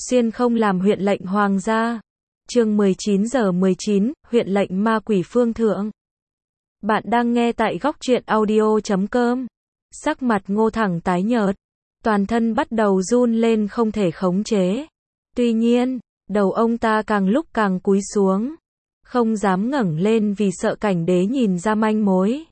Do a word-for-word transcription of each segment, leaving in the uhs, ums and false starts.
Xuyên không làm huyện lệnh hoàng gia. Chương mười chín giờ mười chín, huyện lệnh ma quỷ phương thượng. Bạn đang nghe tại góc truyện audio chấm com. Sắc mặt Ngô Thẳng tái nhợt, toàn thân bắt đầu run lên không thể khống chế. Tuy nhiên, đầu ông ta càng lúc càng cúi xuống, không dám ngẩng lên vì sợ Cảnh Đế nhìn ra manh mối.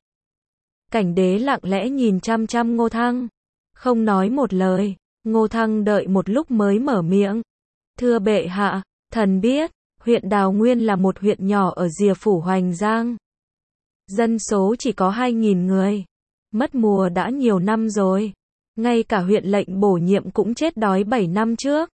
Cảnh Đế lặng lẽ nhìn chăm chăm Ngô Thăng, không nói một lời. Ngô Thăng đợi một lúc mới mở miệng. Thưa bệ hạ, thần biết, huyện Đào Nguyên là một huyện nhỏ ở rìa phủ Hoành Giang. Dân số chỉ có hai nghìn người. Mất mùa đã nhiều năm rồi. Ngay cả huyện lệnh bổ nhiệm cũng chết đói bảy năm trước.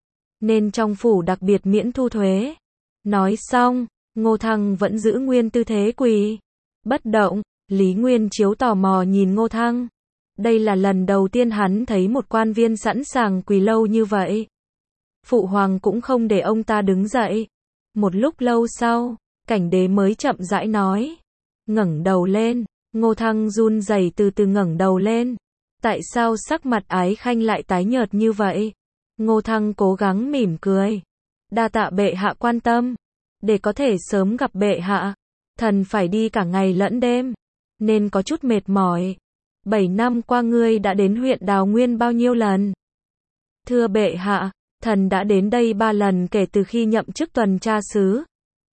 Nên trong phủ đặc biệt miễn thu thuế. Nói xong, Ngô Thăng vẫn giữ nguyên tư thế quỳ bất động. Lý Nguyên Chiếu tò mò nhìn Ngô Thăng. Đây là lần đầu tiên hắn thấy một quan viên sẵn sàng quỳ lâu như vậy. Phụ hoàng cũng không để ông ta đứng dậy. Một lúc lâu sau, Cảnh Đế mới chậm rãi nói. Ngẩng đầu lên. Ngô Thăng run rẩy từ từ ngẩng đầu lên. Tại sao sắc mặt Ái Khanh lại tái nhợt như vậy? Ngô Thăng cố gắng mỉm cười. Đa tạ bệ hạ quan tâm. Để có thể sớm gặp bệ hạ, thần phải đi cả ngày lẫn đêm, nên có chút mệt mỏi. Bảy năm qua ngươi đã đến huyện Đào Nguyên bao nhiêu lần? Thưa bệ hạ, thần đã đến đây ba lần kể từ khi nhậm chức tuần tra sứ.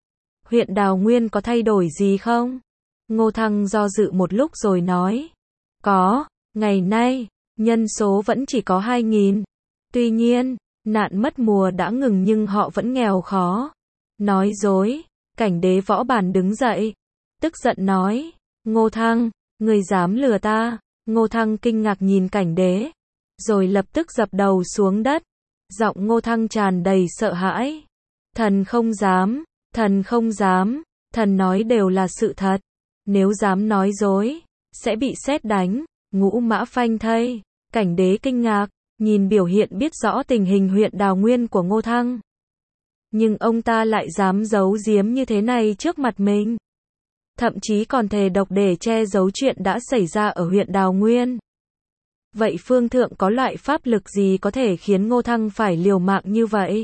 Huyện Đào Nguyên có thay đổi gì không? Ngô Thăng do dự một lúc rồi nói. Có, ngày nay, nhân số vẫn chỉ có hai nghìn. Tuy nhiên, nạn mất mùa đã ngừng nhưng họ vẫn nghèo khó. Nói dối. Cảnh Đế võ bản đứng dậy, tức giận nói. Ngô Thăng, ngươi dám lừa ta? Ngô Thăng kinh ngạc nhìn Cảnh Đế, rồi lập tức dập đầu xuống đất. Giọng Ngô Thăng tràn đầy sợ hãi. Thần không dám, thần không dám, thần nói đều là sự thật. Nếu dám nói dối, sẽ bị sét đánh, ngũ mã phanh thây. Cảnh Đế kinh ngạc, nhìn biểu hiện biết rõ tình hình huyện Đào Nguyên của Ngô Thăng. Nhưng ông ta lại dám giấu giếm như thế này trước mặt mình. Thậm chí còn thề độc để che giấu chuyện đã xảy ra ở huyện Đào Nguyên. Vậy Phương Thượng có loại pháp lực gì có thể khiến Ngô Thăng phải liều mạng như vậy?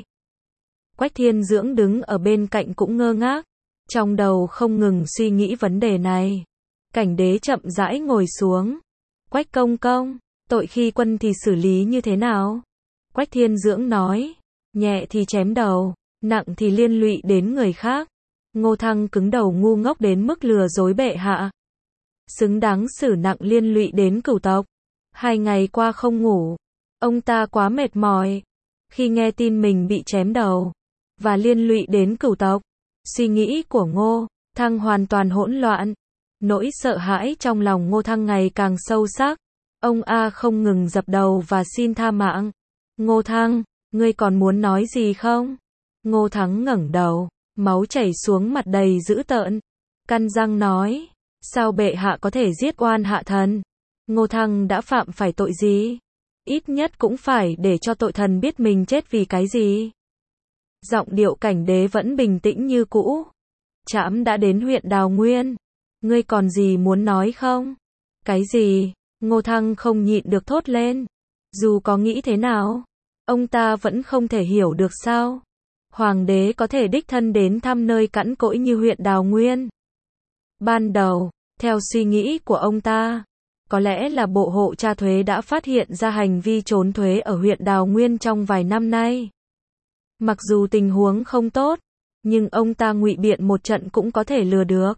Quách Thiên Dưỡng đứng ở bên cạnh cũng ngơ ngác, trong đầu không ngừng suy nghĩ vấn đề này. Cảnh Đế chậm rãi ngồi xuống. Quách công công, tội khi quân thì xử lý như thế nào? Quách Thiên Dưỡng nói, nhẹ thì chém đầu, nặng thì liên lụy đến người khác. Ngô Thăng cứng đầu ngu ngốc đến mức lừa dối bệ hạ. Xứng đáng xử nặng liên lụy đến cửu tộc. Hai ngày qua không ngủ. Ông ta quá mệt mỏi. Khi nghe tin mình bị chém đầu và liên lụy đến cửu tộc, suy nghĩ của Ngô Thăng hoàn toàn hỗn loạn. Nỗi sợ hãi trong lòng Ngô Thăng ngày càng sâu sắc. Ông A không ngừng dập đầu và xin tha mạng. Ngô Thăng, ngươi còn muốn nói gì không? Ngô Thắng ngẩng đầu, máu chảy xuống mặt đầy dữ tợn. Căn răng nói, sao bệ hạ có thể giết oan hạ thần? Ngô Thăng đã phạm phải tội gì? Ít nhất cũng phải để cho tội thần biết mình chết vì cái gì. Giọng điệu Cảnh Đế vẫn bình tĩnh như cũ. Trẫm đã đến huyện Đào Nguyên. Ngươi còn gì muốn nói không? Cái gì? Ngô Thăng không nhịn được thốt lên. Dù có nghĩ thế nào, ông ta vẫn không thể hiểu được sao Hoàng đế có thể đích thân đến thăm nơi cẵn cỗi như huyện Đào Nguyên. Ban đầu, theo suy nghĩ của ông ta, có lẽ là bộ hộ tra thuế đã phát hiện ra hành vi trốn thuế ở huyện Đào Nguyên trong vài năm nay. Mặc dù tình huống không tốt, nhưng ông ta ngụy biện một trận cũng có thể lừa được.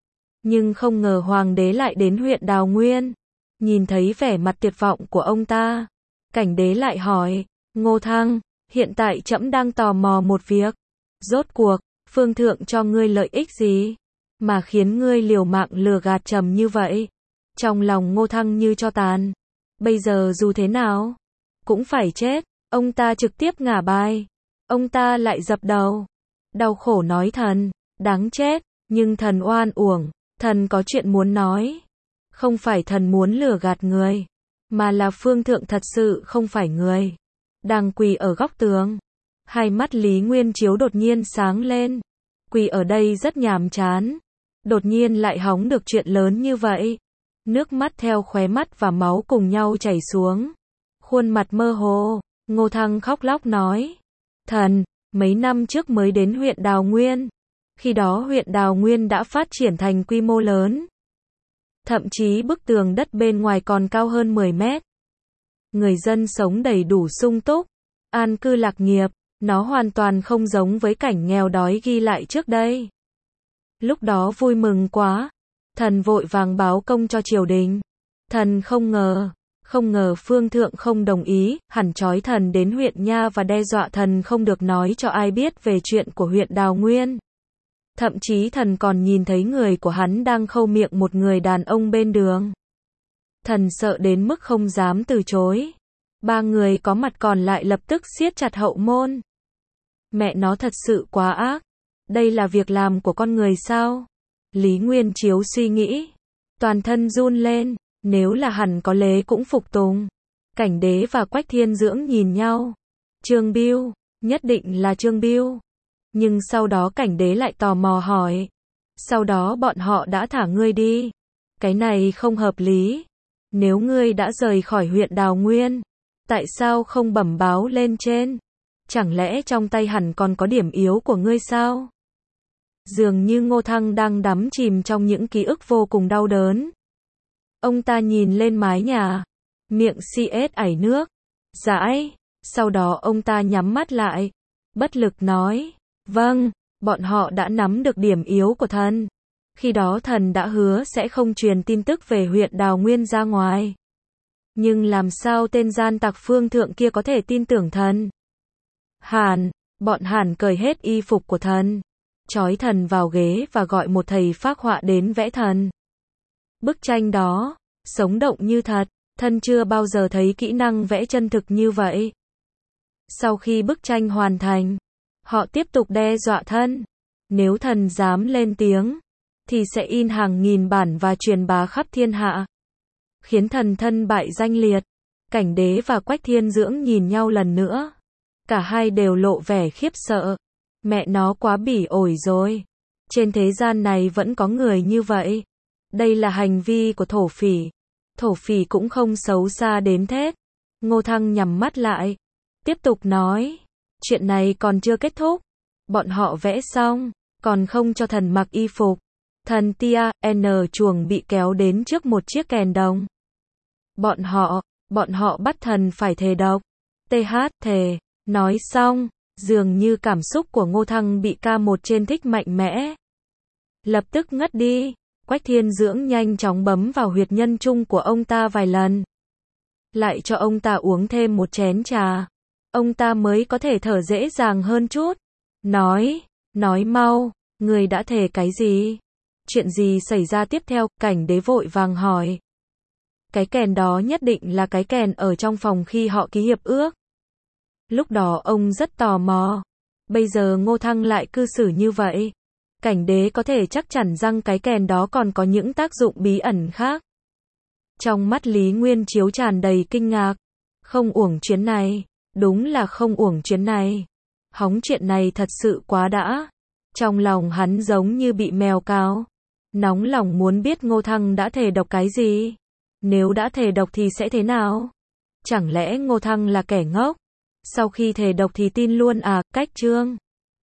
Nhưng không ngờ Hoàng đế lại đến huyện Đào Nguyên. Nhìn thấy vẻ mặt tuyệt vọng của ông ta, Cảnh Đế lại hỏi, Ngô Thăng, hiện tại trẫm đang tò mò một việc. Rốt cuộc, Phương Thượng cho ngươi lợi ích gì mà khiến ngươi liều mạng lừa gạt trầm như vậy? Trong lòng Ngô Thăng như tro tàn. Bây giờ dù thế nào cũng phải chết. Ông ta trực tiếp ngả bài. Ông ta lại dập đầu, đau khổ nói thần, đáng chết, nhưng thần oan uổng. Thần có chuyện muốn nói. Không phải thần muốn lừa gạt người, mà là Phương Thượng thật sự không phải người đang quỳ ở góc tường. Hai mắt Lý Nguyên Chiếu đột nhiên sáng lên. Quỳ ở đây rất nhàm chán. Đột nhiên lại hóng được chuyện lớn như vậy. Nước mắt theo khóe mắt và máu cùng nhau chảy xuống. Khuôn mặt mơ hồ. Ngô Thăng khóc lóc nói. Thần, mấy năm trước mới đến huyện Đào Nguyên. Khi đó huyện Đào Nguyên đã phát triển thành quy mô lớn. Thậm chí bức tường đất bên ngoài còn cao hơn mười mét. Người dân sống đầy đủ sung túc, an cư lạc nghiệp, nó hoàn toàn không giống với cảnh nghèo đói ghi lại trước đây. Lúc đó vui mừng quá, thần vội vàng báo công cho triều đình. Thần không ngờ, không ngờ phương thượng không đồng ý, hẳn trói thần đến huyện nha và đe dọa thần không được nói cho ai biết về chuyện của huyện Đào Nguyên. Thậm chí thần còn nhìn thấy người của hắn đang khâu miệng một người đàn ông bên đường. Thần sợ đến mức không dám từ chối. Ba người có mặt còn lại lập tức siết chặt hậu môn. Mẹ nó thật sự quá ác. Đây là việc làm của con người sao? Lý Nguyên Chiếu suy nghĩ. Toàn thân run lên. Nếu là hẳn có lẽ cũng phục tùng. Cảnh Đế và Quách Thiên Dưỡng nhìn nhau. Trương Bưu, nhất định là Trương Bưu. Nhưng sau đó Cảnh Đế lại tò mò hỏi. Sau đó bọn họ đã thả ngươi đi. Cái này không hợp lý. Nếu ngươi đã rời khỏi huyện Đào Nguyên, tại sao không bẩm báo lên trên? Chẳng lẽ trong tay hẳn còn có điểm yếu của ngươi sao? Dường như Ngô Thăng đang đắm chìm trong những ký ức vô cùng đau đớn. Ông ta nhìn lên mái nhà, miệng si ết ảy nước, dãi, sau đó ông ta nhắm mắt lại, bất lực nói, vâng, bọn họ đã nắm được điểm yếu của thần. Khi đó thần đã hứa sẽ không truyền tin tức về huyện Đào Nguyên ra ngoài. Nhưng làm sao tên gian tặc phương thượng kia có thể tin tưởng thần? Hàn, bọn Hàn cởi hết y phục của thần, trói thần vào ghế và gọi một thầy phác họa đến vẽ thần. Bức tranh đó, sống động như thật, thần chưa bao giờ thấy kỹ năng vẽ chân thực như vậy. Sau khi bức tranh hoàn thành, họ tiếp tục đe dọa thần. Nếu thần dám lên tiếng, thì sẽ in hàng nghìn bản và truyền bá khắp thiên hạ. Khiến thần thân bại danh liệt. Cảnh Đế và Quách Thiên Dưỡng nhìn nhau lần nữa. Cả hai đều lộ vẻ khiếp sợ. Mẹ nó quá bỉ ổi rồi. Trên thế gian này vẫn có người như vậy. Đây là hành vi của thổ phỉ. Thổ phỉ cũng không xấu xa đến thế. Ngô Thăng nhắm mắt lại. Tiếp tục nói. Chuyện này còn chưa kết thúc. Bọn họ vẽ xong, còn không cho thần mặc y phục. Thần tia, N chuồng bị kéo đến trước một chiếc kèn đồng. Bọn họ, bọn họ bắt thần phải thề độc. Th thề. Nói xong, dường như cảm xúc của Ngô Thăng bị ca một trên thích mạnh mẽ. Lập tức ngất đi. Quách Thiên Dưỡng nhanh chóng bấm vào huyệt nhân trung của ông ta vài lần. Lại cho ông ta uống thêm một chén trà. Ông ta mới có thể thở dễ dàng hơn chút. Nói, nói mau, người đã thề cái gì? Chuyện gì xảy ra tiếp theo? Cảnh Đế vội vàng hỏi. Cái kèn đó nhất định là cái kèn ở trong phòng khi họ ký hiệp ước. Lúc đó ông rất tò mò. Bây giờ Ngô Thăng lại cư xử như vậy. Cảnh Đế có thể chắc chắn rằng cái kèn đó còn có những tác dụng bí ẩn khác. Trong mắt Lý Nguyên Chiếu tràn đầy kinh ngạc. Không uổng chuyến này. Đúng là không uổng chuyến này. Hóng chuyện này thật sự quá đã. Trong lòng hắn giống như bị mèo cào. Nóng lòng muốn biết Ngô Thăng đã thề độc cái gì. Nếu đã thề độc thì sẽ thế nào? Chẳng lẽ Ngô Thăng là kẻ ngốc? Sau khi thề độc thì tin luôn à? Cách chương